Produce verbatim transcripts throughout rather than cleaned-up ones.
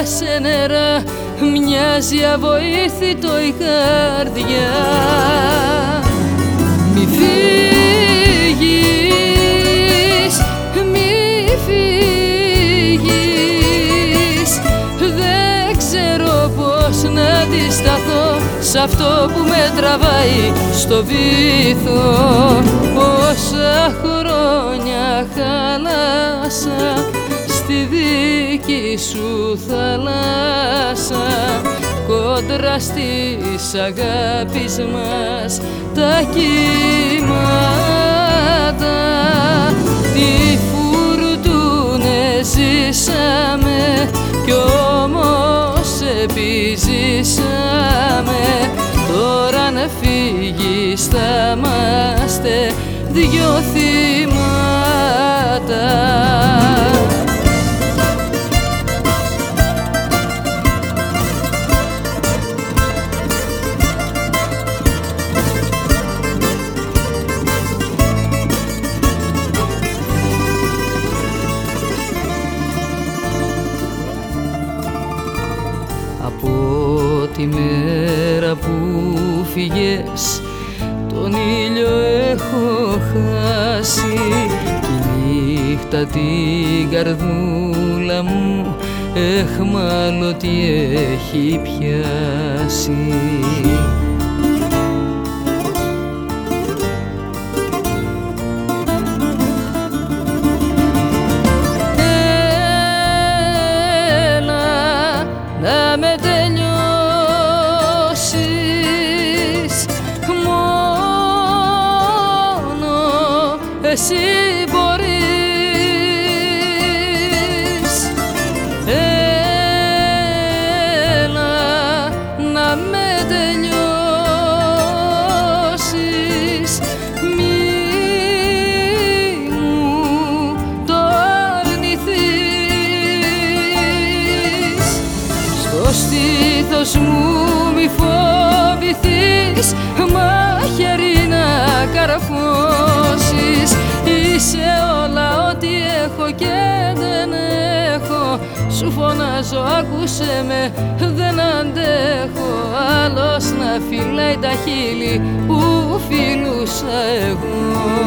σε νερά, μοιάζει αβοήθητο η καρδιά. Μη φύγεις, μη φύγεις, δεν ξέρω πώς να αντισταθώ σ' αυτό που με τραβάει στο βήθο. Όσα χρόνια χάλασα στη δική σου θάλασσα, κόντρα στις αγάπης μας τα κύματα. Τι φουρτούνες ζήσαμε κι όμως επιζήσαμε, τώρα να φύγεις θα είμαστε δυο θύματα. Από τη μέρα που φύγες τον ήλιο έχω χάσει, κι η νύχτα την καρδούλα μου εχμάλωτη έχει πιάσει. Να με τελειώσεις, μόνο εσύ μπορείς. Έλα να με τελειώσεις, μη μου το αρνηθείς. Στο στήθος μου μη φοβηθείς, μαχαίρι να καρφώσεις. Είσαι όλα ό,τι έχω και δεν έχω, σου φωνάζω άκουσέ με, δεν αντέχω άλλος να φυλάει τα χείλη που φιλούσα εγώ.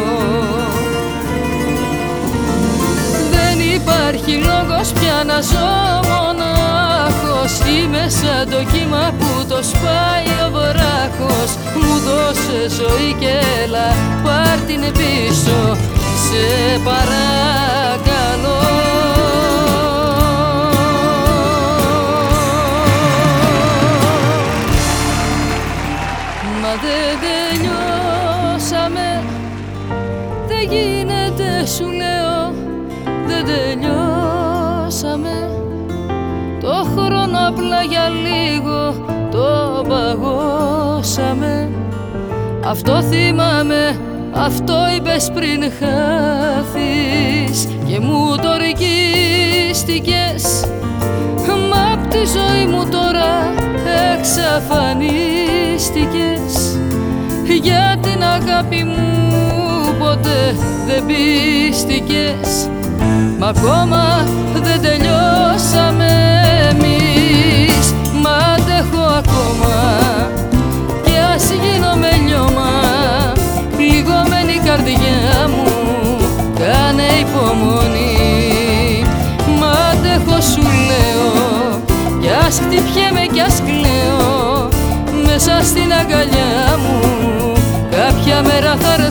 Δεν υπάρχει λόγος πια να ζω μονάχος, είμαι σαν το κύμα που το σπάει ο βράχος. Μου δώσε ζωή και έλα πάρ' την πίσω, σε παρακαλώ. Μα δεν τελειώσαμε, δεν γίνεται σου λέω, δεν τελειώσαμε. Το χρόνο απλά για λίγο το παγώσαμε. Αυτό θυμάμαι, αυτό είπες πριν χάθεις και μου το ορκίστηκες. Μα απ' τη ζωή μου τώρα εξαφανίστηκες. Για την αγάπη μου ποτέ δεν πίστηκες. Μα ακόμα δεν τελειώσαμε εμείς. Μ' αντέχω ακόμα κι ας γίνομαι λιώμα. Πληγωμένη καρδιά μου κάνε υπομονή. Μ' αντέχω σου λέω κι ας χτυπιέμαι κι ας κλαίω. Μέσα στην αγκαλιά μου κάποια μέρα θα